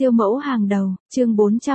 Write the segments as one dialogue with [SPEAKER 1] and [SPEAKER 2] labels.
[SPEAKER 1] Siêu mẫu hàng đầu, chương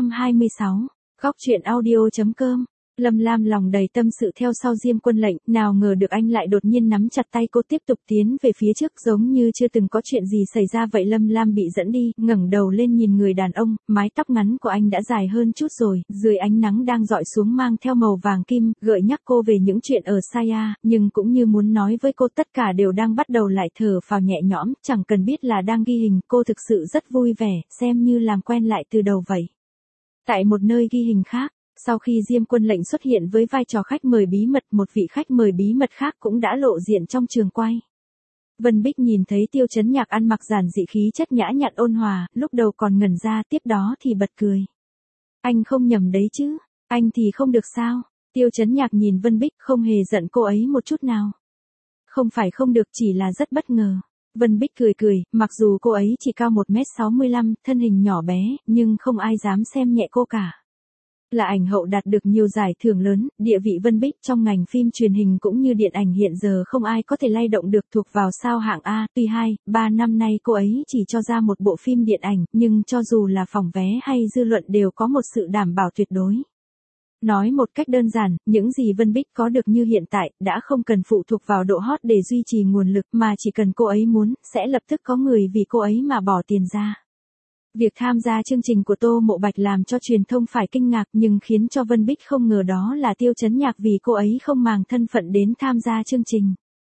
[SPEAKER 1] 426. Góc truyện audio.com. Lâm Lam lòng đầy tâm sự theo sau Diêm Quân Lệnh, nào ngờ được anh lại đột nhiên nắm chặt tay cô tiếp tục tiến về phía trước giống như chưa từng có chuyện gì xảy ra vậy. Lâm Lam bị dẫn đi, ngẩng đầu lên nhìn người đàn ông, mái tóc ngắn của anh đã dài hơn chút rồi, dưới ánh nắng đang dọi xuống mang theo màu vàng kim, gợi nhắc cô về những chuyện ở Saya, nhưng cũng như muốn nói với cô tất cả đều đang bắt đầu lại thở phào nhẹ nhõm, chẳng cần biết là đang ghi hình, cô thực sự rất vui vẻ, xem như làm quen lại từ đầu vậy. Tại một nơi ghi hình khác, sau khi Diêm Quân Lệnh xuất hiện với vai trò khách mời bí mật, một vị khách mời bí mật khác cũng đã lộ diện trong trường quay. Vân Bích nhìn thấy Tiêu Chấn Nhạc ăn mặc giản dị khí chất nhã nhặn ôn hòa, lúc đầu còn ngẩn ra, tiếp đó thì bật cười. Anh không nhầm đấy chứ, anh thì không được sao? Tiêu Chấn Nhạc nhìn Vân Bích không hề giận cô ấy một chút nào. Không phải không được, chỉ là rất bất ngờ. Vân Bích cười cười, mặc dù cô ấy chỉ cao 1m65, thân hình nhỏ bé, nhưng không ai dám xem nhẹ cô cả. Là ảnh hậu đạt được nhiều giải thưởng lớn, địa vị Vân Bích trong ngành phim truyền hình cũng như điện ảnh hiện giờ không ai có thể lay động được, thuộc vào sao hạng A. Tuy 2-3 năm nay cô ấy chỉ cho ra một bộ phim điện ảnh, nhưng cho dù là phòng vé hay dư luận đều có một sự đảm bảo tuyệt đối. Nói một cách đơn giản, những gì Vân Bích có được như hiện tại, đã không cần phụ thuộc vào độ hot để duy trì nguồn lực, mà chỉ cần cô ấy muốn, sẽ lập tức có người vì cô ấy mà bỏ tiền ra. Việc tham gia chương trình của Tô Mộ Bạch làm cho truyền thông phải kinh ngạc, nhưng khiến cho Vân Bích không ngờ đó là Tiêu Chấn Nhạc, vì cô ấy không màng thân phận đến tham gia chương trình.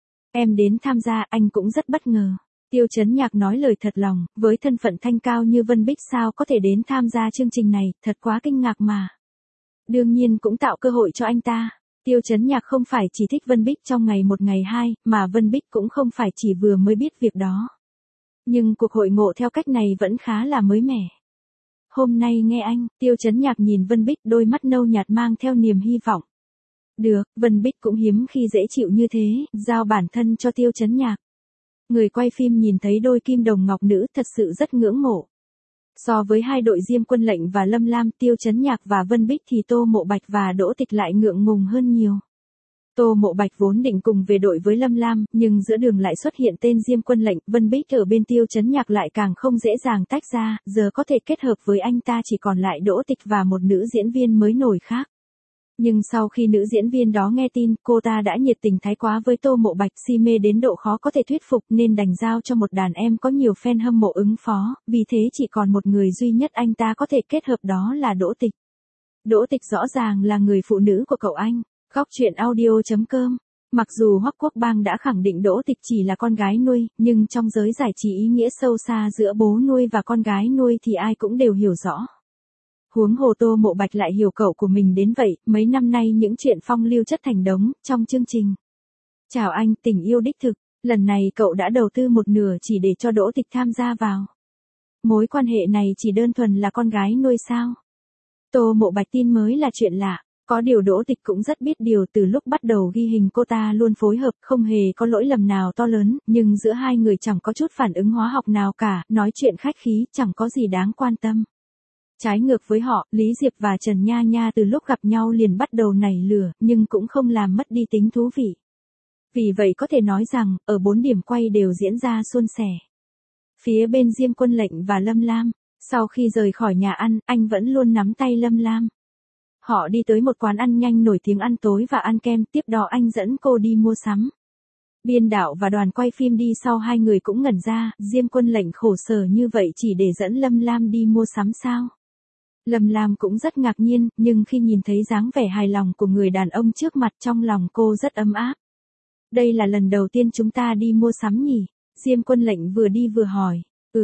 [SPEAKER 1] Em đến tham gia, anh cũng rất bất ngờ. Tiêu Chấn Nhạc nói lời thật lòng, với thân phận thanh cao như Vân Bích sao có thể đến tham gia chương trình này, thật quá kinh ngạc mà. Đương nhiên cũng tạo cơ hội cho anh ta. Tiêu Chấn Nhạc không phải chỉ thích Vân Bích trong ngày một ngày hai, mà Vân Bích cũng không phải chỉ vừa mới biết việc đó. Nhưng cuộc hội ngộ theo cách này vẫn khá là mới mẻ. Hôm nay nghe anh, Tiêu Chấn Nhạc nhìn Vân Bích, đôi mắt nâu nhạt mang theo niềm hy vọng. Được, Vân Bích cũng hiếm khi dễ chịu như thế, giao bản thân cho Tiêu Chấn Nhạc. Người quay phim nhìn thấy đôi kim đồng ngọc nữ thật sự rất ngưỡng mộ. So với hai đội Diêm Quân Lệnh và Lâm Lam, Tiêu Chấn Nhạc và Vân Bích thì Tô Mộ Bạch và Đỗ Tịch lại ngượng ngùng hơn nhiều. Tô Mộ Bạch vốn định cùng về đội với Lâm Lam, nhưng giữa đường lại xuất hiện tên Diêm Quân Lệnh, Vân Bích ở bên Tiêu Chấn Nhạc lại càng không dễ dàng tách ra, giờ có thể kết hợp với anh ta chỉ còn lại Đỗ Tịch và một nữ diễn viên mới nổi khác. Nhưng sau khi nữ diễn viên đó nghe tin, cô ta đã nhiệt tình thái quá với Tô Mộ Bạch, si mê đến độ khó có thể thuyết phục nên đành giao cho một đàn em có nhiều fan hâm mộ ứng phó, vì thế chỉ còn một người duy nhất anh ta có thể kết hợp, đó là Đỗ Tịch. Đỗ Tịch rõ ràng là người phụ nữ của cậu anh. Góc truyện audio.com. Mặc dù Hoắc Quốc Bang đã khẳng định Đỗ Tịch chỉ là con gái nuôi, nhưng trong giới giải trí ý nghĩa sâu xa giữa bố nuôi và con gái nuôi thì ai cũng đều hiểu rõ. Huống hồ Tô Mộ Bạch lại hiểu cậu của mình đến vậy, mấy năm nay những chuyện phong lưu chất thành đống, trong chương trình Chào Anh, Tình Yêu Đích Thực, lần này cậu đã đầu tư một nửa chỉ để cho Đỗ Tịch tham gia vào. Mối quan hệ này chỉ đơn thuần là con gái nuôi sao? Tô Mộ Bạch tin mới là chuyện lạ. Có điều Đỗ Tịch cũng rất biết điều, từ lúc bắt đầu ghi hình cô ta luôn phối hợp, không hề có lỗi lầm nào to lớn, nhưng giữa hai người chẳng có chút phản ứng hóa học nào cả, nói chuyện khách khí, chẳng có gì đáng quan tâm. Trái ngược với họ, Lý Diệp và Trần Nha Nha từ lúc gặp nhau liền bắt đầu nảy lửa, nhưng cũng không làm mất đi tính thú vị. Vì vậy có thể nói rằng, ở 4 điểm quay đều diễn ra suôn sẻ. Phía bên Diêm Quân Lệnh và Lâm Lam, sau khi rời khỏi nhà ăn, anh vẫn luôn nắm tay Lâm Lam. Họ đi tới một quán ăn nhanh nổi tiếng ăn tối và ăn kem, tiếp đó anh dẫn cô đi mua sắm. Biên đạo và đoàn quay phim đi sau, hai người cũng ngẩn ra, Diêm Quân Lệnh khổ sở như vậy chỉ để dẫn Lâm Lam đi mua sắm sao? Lâm Lam cũng rất ngạc nhiên, nhưng khi nhìn thấy dáng vẻ hài lòng của người đàn ông trước mặt, trong lòng cô rất ấm áp. Đây là lần đầu tiên chúng ta đi mua sắm nhỉ? Diêm Quân Lệnh vừa đi vừa hỏi.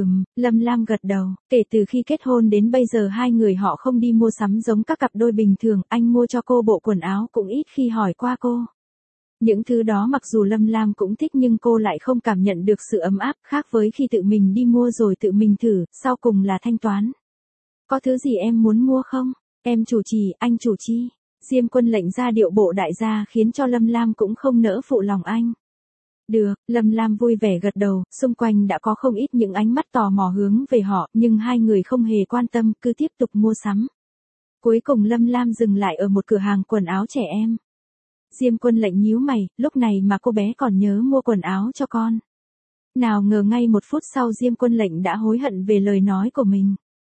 [SPEAKER 1] Lâm Lam gật đầu, kể từ khi kết hôn đến bây giờ hai người họ không đi mua sắm giống các cặp đôi bình thường, anh mua cho cô bộ quần áo cũng ít khi hỏi qua cô. Những thứ đó mặc dù Lâm Lam cũng thích nhưng cô lại không cảm nhận được sự ấm áp, khác với khi tự mình đi mua rồi tự mình thử, sau cùng là thanh toán. Có thứ gì em muốn mua không? Em chủ trì, anh chủ chi. Diêm Quân Lệnh ra điệu bộ đại gia khiến cho Lâm Lam cũng không nỡ phụ lòng anh. Được, Lâm Lam vui vẻ gật đầu, xung quanh đã có không ít những ánh mắt tò mò hướng về họ, nhưng hai người không hề quan tâm, cứ tiếp tục mua sắm. Cuối cùng Lâm Lam dừng lại ở một cửa hàng quần áo trẻ em. Diêm Quân Lệnh nhíu mày, lúc này mà cô bé còn nhớ mua quần áo cho con. Nào ngờ ngay một phút sau Diêm Quân Lệnh đã hối hận về lời nói của mình.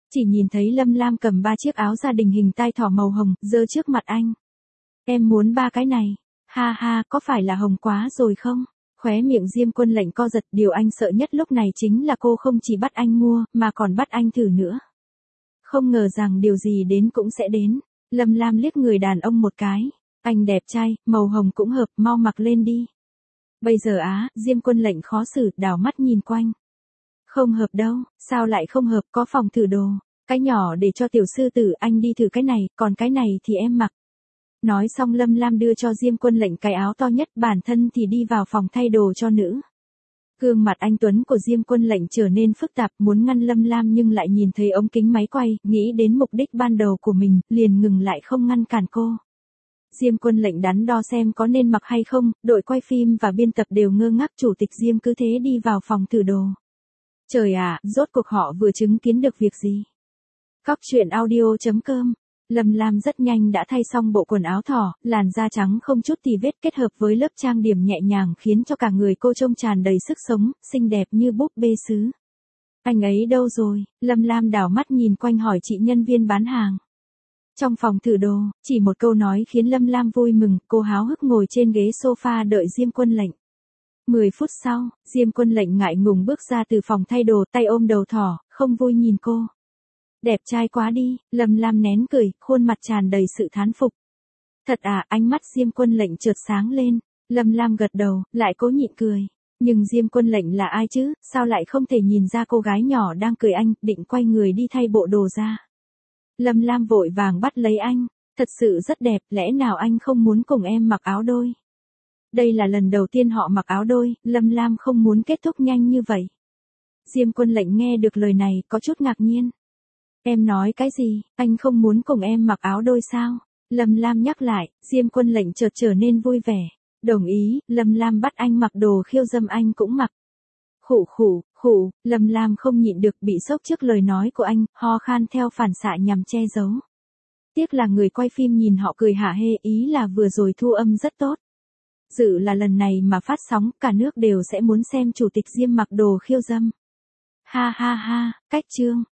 [SPEAKER 1] Chỉ nhìn thấy Lâm Lam cầm 3 chiếc áo gia đình hình tai thỏ màu hồng, giơ trước mặt anh. Em muốn 3 cái này. Ha ha, có phải là hồng quá rồi không? Khóe miệng Diêm Quân Lệnh co giật, điều anh sợ nhất lúc này chính là cô không chỉ bắt anh mua, mà còn bắt anh thử nữa. Không ngờ rằng điều gì đến cũng sẽ đến. Lâm Lam liếc người đàn ông một cái. Anh đẹp trai, màu hồng cũng hợp, mau mặc lên đi. Bây giờ Diêm Quân Lệnh khó xử, đảo mắt nhìn quanh. Không hợp đâu, sao lại không hợp, có phòng thử đồ. Cái nhỏ để cho tiểu sư tử, anh đi thử cái này, còn cái này thì em mặc. Nói xong Lâm Lam đưa cho Diêm Quân Lệnh cái áo to nhất, bản thân thì đi vào phòng thay đồ cho nữ. Gương mặt anh tuấn của Diêm Quân Lệnh trở nên phức tạp, muốn ngăn Lâm Lam nhưng lại nhìn thấy ống kính máy quay, nghĩ đến mục đích ban đầu của mình, liền ngừng lại không ngăn cản cô. Diêm Quân Lệnh đắn đo xem có nên mặc hay không, đội quay phim và biên tập đều ngơ ngác, chủ tịch Diêm cứ thế đi vào phòng thử đồ. Trời ạ, rốt cuộc họ vừa chứng kiến được việc gì? Cóc truyện audio.com. Lâm Lam rất nhanh đã thay xong bộ quần áo thỏ, làn da trắng không chút tì vết kết hợp với lớp trang điểm nhẹ nhàng khiến cho cả người cô trông tràn đầy sức sống, xinh đẹp như búp bê sứ. Anh ấy đâu rồi? Lâm Lam đảo mắt nhìn quanh hỏi chị nhân viên bán hàng. Trong phòng thử đồ, chỉ một câu nói khiến Lâm Lam vui mừng, cô háo hức ngồi trên ghế sofa đợi Diêm Quân Lệnh. 10 phút sau, Diêm Quân Lệnh ngại ngùng bước ra từ phòng thay đồ, tay ôm đầu thỏ, không vui nhìn cô. Đẹp trai quá đi, Lâm Lam nén cười, khuôn mặt tràn đầy sự thán phục. Thật ánh mắt Diêm Quân Lệnh chợt sáng lên. Lâm Lam gật đầu, lại cố nhịn cười. Nhưng Diêm Quân Lệnh là ai chứ, sao lại không thể nhìn ra cô gái nhỏ đang cười anh, định quay người đi thay bộ đồ ra. Lâm Lam vội vàng bắt lấy anh. Thật sự rất đẹp, lẽ nào anh không muốn cùng em mặc áo đôi? Đây là lần đầu tiên họ mặc áo đôi, Lâm Lam không muốn kết thúc nhanh như vậy. Diêm Quân Lệnh nghe được lời này, có chút ngạc nhiên. Em nói cái gì, anh không muốn cùng em mặc áo đôi sao? Lâm Lam nhắc lại, Diêm Quân Lệnh chợt trở nên vui vẻ. Đồng ý, Lâm Lam bắt anh mặc đồ khiêu dâm anh cũng mặc. Khụ, Lâm Lam không nhịn được bị sốc trước lời nói của anh, ho khan theo phản xạ nhằm che giấu. Tiếc là người quay phim nhìn họ cười hả hê, ý là vừa rồi thu âm rất tốt. Dự là lần này mà phát sóng, cả nước đều sẽ muốn xem chủ tịch Diêm mặc đồ khiêu dâm. Ha ha ha, cách chương.